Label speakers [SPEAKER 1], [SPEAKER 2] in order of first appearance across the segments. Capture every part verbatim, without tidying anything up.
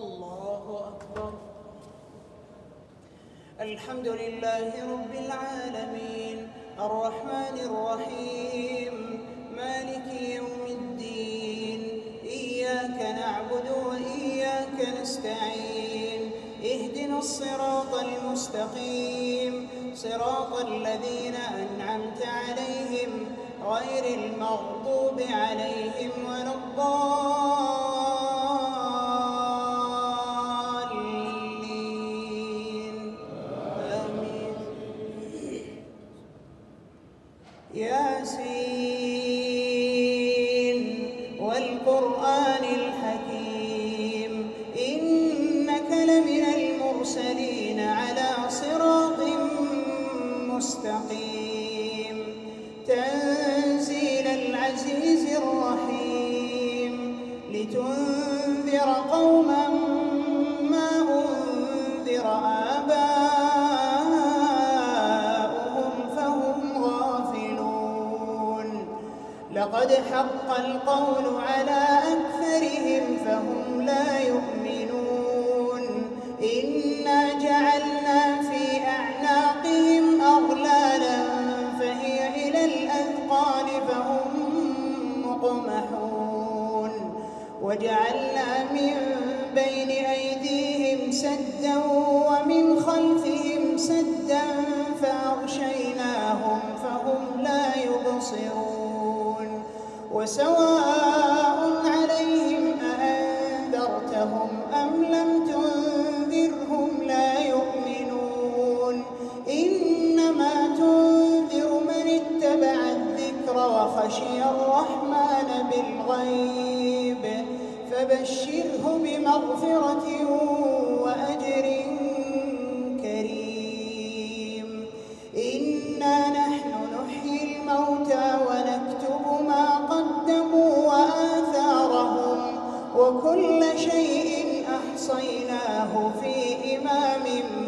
[SPEAKER 1] الله أكبر. الحمد لله رب العالمين الرحمن الرحيم مالك يوم الدين. إياك نعبد وإياك نستعين. اهدنا الصراط المستقيم صراط الذين أنعمت عليهم غير المغضوب عليهم ولا الضالين. آمين. ياسين والقرآن الحكيم إنك لمن المرسلين على صراط مستقيم. تنزيل العزيز الرحيم لتنذر قوما ما أنذر آباؤهم فهم غافلون. لقد حق القول على أكثرهم فهم لا يؤمنون. إنا جعلنا في أعناقهم أغلالا فهي إلى الأذقان فهم مقمحون. وجعلنا من بين أيديهم سدا ومن خلفهم سدا فأغشيناهم فهم لا يبصرون. وسواء عليهم أأنذرتهم أم لم تنذرهم لا يؤمنون. إنما تنذر من اتبع الذكر وخشي الرحمن بالغيب فبشره بمغفرة وأجر كريم. إنا نحن نحيي الموتى ونكتب ما قدموا وآثارهم وكل شيء أحصيناه في إمام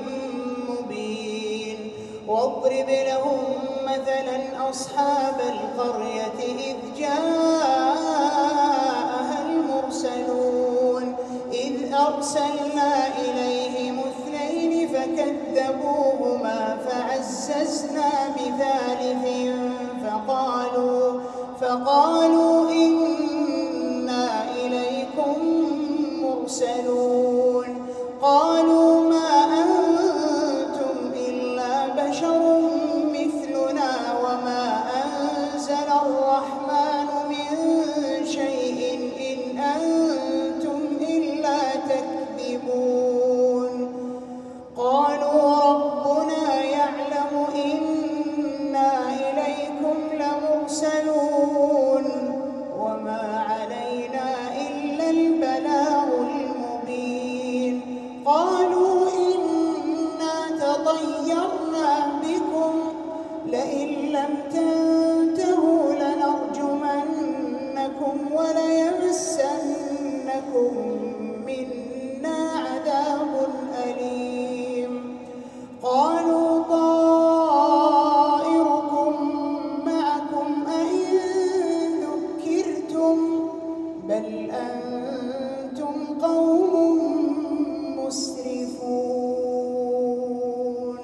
[SPEAKER 1] مبين. واضرب لهم مثلا أصحاب القرية إذ جاءها المرسلون إذ أرسلنا إليهم اثنين فكذبوهما فعززنا بثالث فقالوا فقالوا إنا إليكم مرسلون. قالوا ما أنتم إلا بشر مثلنا وما أنزل الرحمن من شيء إن أنتم إلا تكذبون. قالوا ربنا يعلم إنا إليكم لمرسلون وما علينا إلا البلاغ المبين. قالوا إنا تطيرنا بكم لئن لم تنتهوا لنرجمنكم وليمسنكم منا عذاب أليم. قالوا طائركم معكم أئن ذكرتم بل أنتم قوم مسرفون.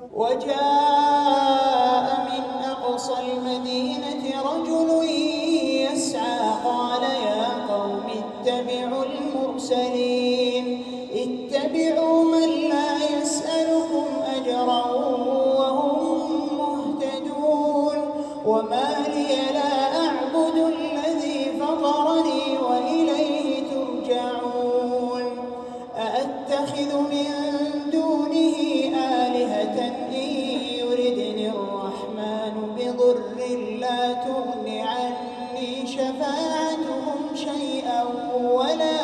[SPEAKER 1] وجاء من أقصى المدينة رجل يسعى قال يا قوم اتبعوا المرسلين اتبعوا من لا يسألكم أجرا وهم مهتدون. وما لي لا أعبد الذي فطرني وإليه ترجعون. أأتخذ من دونه آلهة إن يردني الرحمن بضر لا تغن عني شفاعتهم شيئا ولا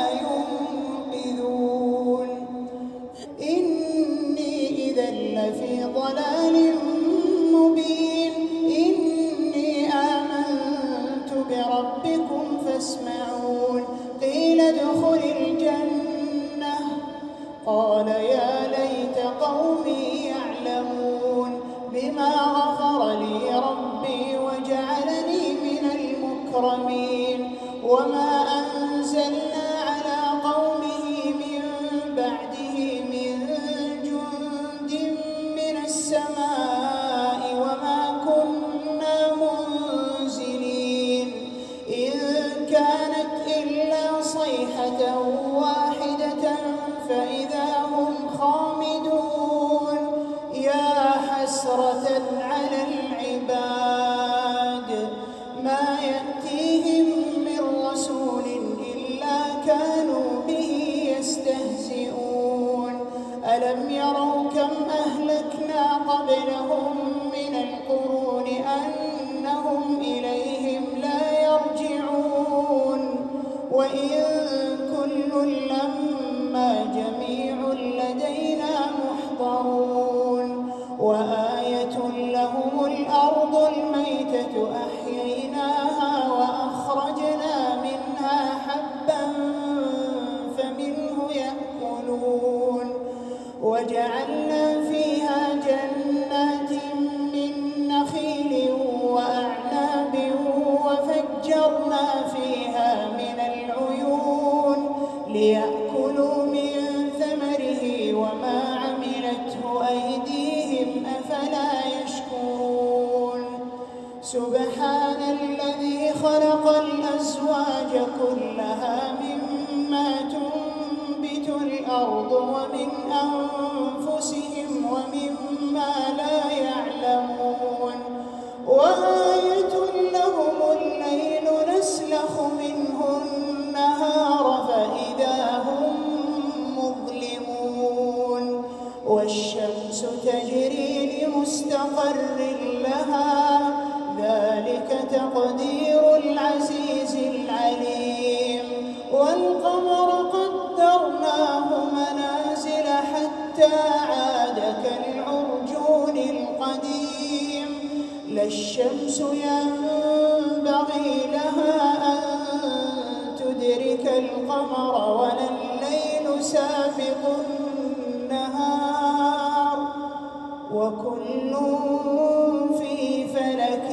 [SPEAKER 1] ينقذون. إني إذا لفي ضلال مبين. إني آمنت بربكم فاسمعون. قيل ادخل الجنة قال يا ليت قومي يعلمون بما غفر لي ربي وجعلني من المكرمين. وما أنزلنا على قومه من واحدة فإذا هم خامدون يا حسرة على العباد ما يأتيهم من رسول إلا كانوا به يستهزئون ألم يروا كم أهلكنا قبلهم من القرون أنهم إليهم لا يرجعون وإن كل لما جميع لدينا محضرون وآية لهم الأرض الميتة أحييناها وأخرجنا منها حبا فمنه يأكلون وجعلنا فيها جنات من نخيل وأعناب وفجرنا فيها من العيون ليأكلوا من ثمره وما عملته أيديهم أفلا يشكرون سبحان الذي خلق الأزواج كلها مما تنبت الأرض ومن أنفسهم ومما لا يعلمون وآية لهم الليل نسلخ منه النهار فإذا هم مظلمون والشمس تجري لمستقر لها ذلك تقدير العزيز العليم والقمر قدرناه منازل حتى عاد كالعرجون القديم لا الشمس ينبغي لها أن تدرك القمر ولا الليل سابق النهار وكل في فلك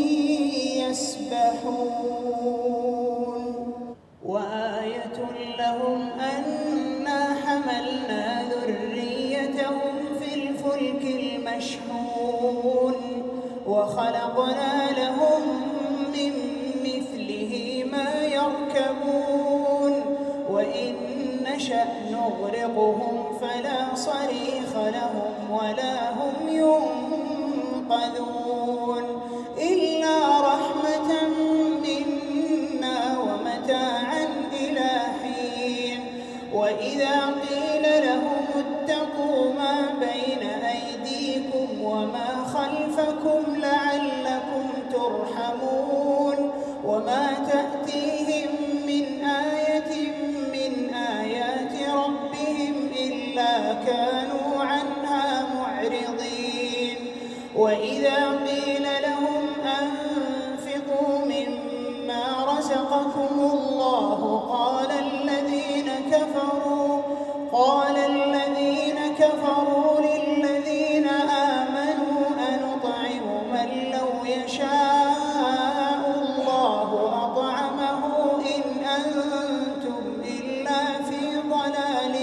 [SPEAKER 1] يسبحون وآية لهم أنا حملنا ذريتهم في الفلك المشحون وخلقنا لهم من مثله ما يركبون وإن نشأ نغرقهم فلا صريخ لهم ولا هم ينقذون إلا رحمة منا ومتاعا إلى حين وإذا قيل لهم اتقوا ما بين أيديكم وما خلفكم لعلكم ترحمون وما تأتيهم من آية من آيات ربهم إلا كانوا عنها معرضين وإذا قيل لهم أنفقوا مما رزقكم الله قال الذين كفروا قال الذين كفروا للذين آمنوا أنطعم من لو يشاء الله أطعمه إن أنتم إلا في ضلال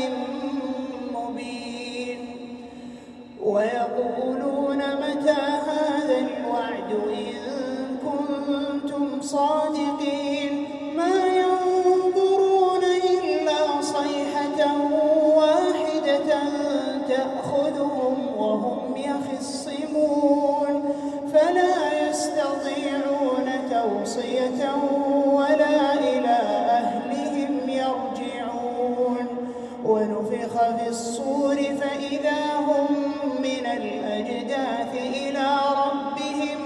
[SPEAKER 1] مبين ويقولون متى هذا الوعد إن كنتم صادقين ما ينظرون إلا صيحة واحدة تأخذهم وهم يخصمون فلا يستطيعون توصية ولا إلى أهلهم يرجعون ونفخ في الصور فإذا هم من الأجداث إلى ربهم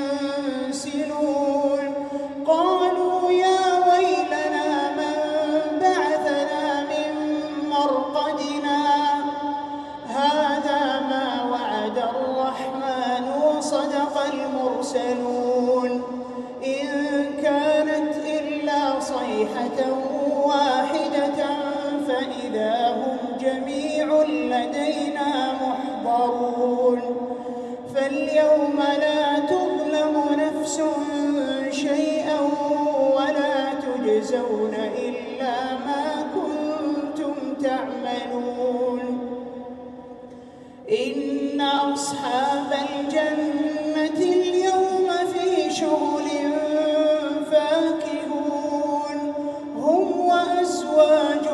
[SPEAKER 1] ينسلون قالوا يا ويلنا من بعثنا من مرقدنا هذا ما وعد الرحمن وصدق المرسلون إن كانت إلا صيحة واحدة فإذا هم جميع لدينا محضرون فاليوم لا تظلم نفس شيئا ولا تجزون إلا ما كنتم تعملون إن أصحاب الجنة اليوم في شغل فاكهون هم وأزواجهم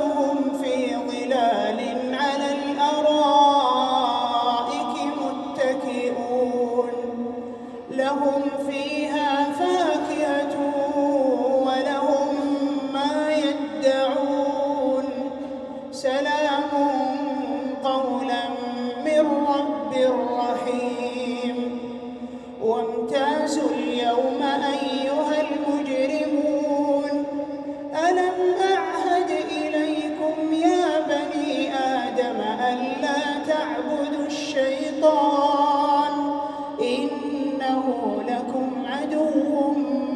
[SPEAKER 1] سلام قولا من رب رحيم. وامتازوا اليوم أيها المجرمون ألم أعهد إليكم يا بني آدم ألا تعبدوا الشيطان إنه لكم عدو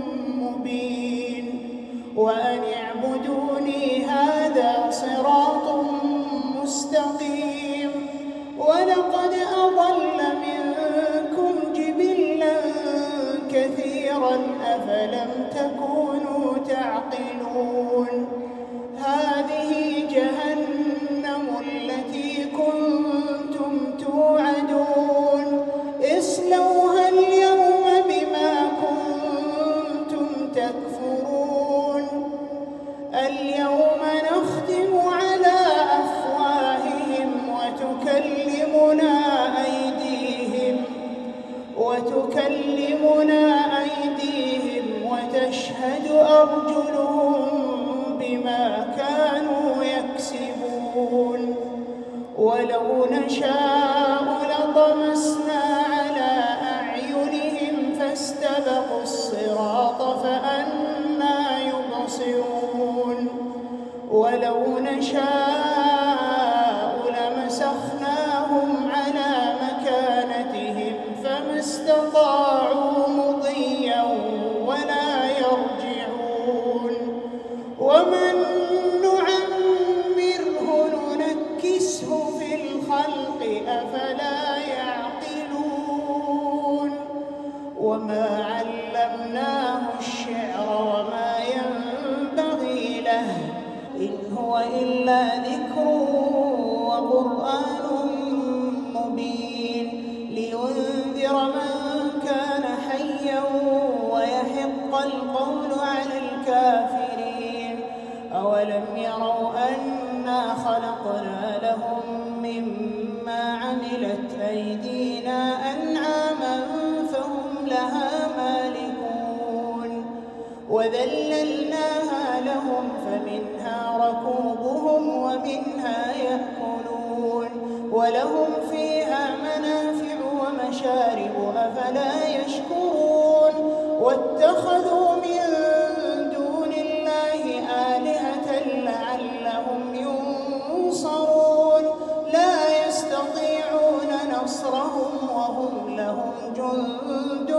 [SPEAKER 1] مبين وأن اعبدوني هذا صراط مستقيم. ولقد أضل منكم جبلا كثيرا أفلم تكونوا تعقلون. هذه جهنم التي كنتم توعدون اصلوها اليوم بما كنتم تكفرون. اليوم نختم على أفواههم وتكلمنا أيديهم وتكلمنا أيديهم وتشهد أرجلهم بما كانوا يكسبون. ولو نشاء لطمسنا على أعينهم فاستبقوا الصراط فأنى يبصرون. ولو نشاء لمسخناهم على مكانتهم فما استطاعوا مضيا ولا يرجعون. ومن نعمره ننكسه في الخلق أفلا يعقلون. وما علمناه الشعر وما ينبغي له إن هو إلا ذكر وقرآن مبين لينذر من كان حيا ويحق القول على الكافرين. أولم يروا أنا خلقنا لهم مما عملت أيدينا أنعاما فهم لها مالكون وذللناها لهم فمنها ركوبهم ومنها يأكلون ولهم فيها منافع ومشارب أفلا يشكرون. واتخذوا من دون الله آلهة لعلهم ينصرون لا يستطيعون نصرهم وهم لهم جند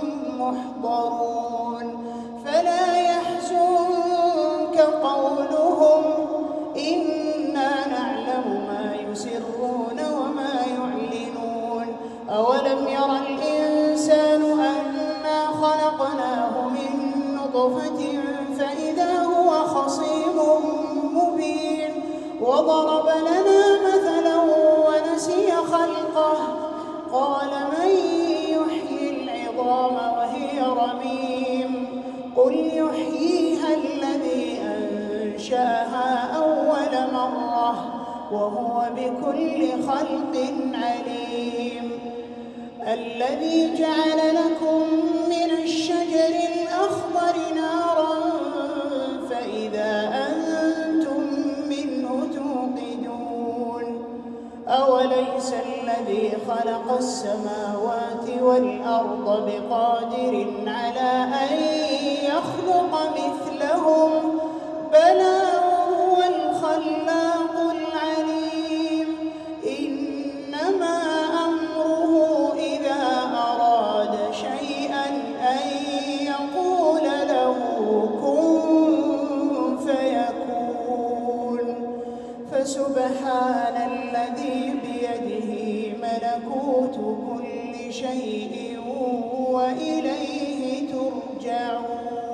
[SPEAKER 1] محضرون. فلا يحزنك قولهم إنا نعلم ما يسرون وما يعلنون. أولم ير الإنسان أنا خلقناه من نطفة فإذا هو خصيم مبين. وضرب لنا مثلا ونسي خلقه قال من يحيي العظام وهي رميم قل يحييها الذي أنشأها أول مرة وهو بكل خلق عليم. الذي جعل لكم من الشجر الأخضر نارا فإذا أنتم منه توقدون. أوليس الذي خلق السماوات والأرض بقادر على أن يخلق مثلهم بلى وهو الخلاق العليم. إنما أمره إذا أراد شيئا أن يقول له كن فيكون. فسبحان الذي بيده ملكوت كل شيء وإليه ترجعون.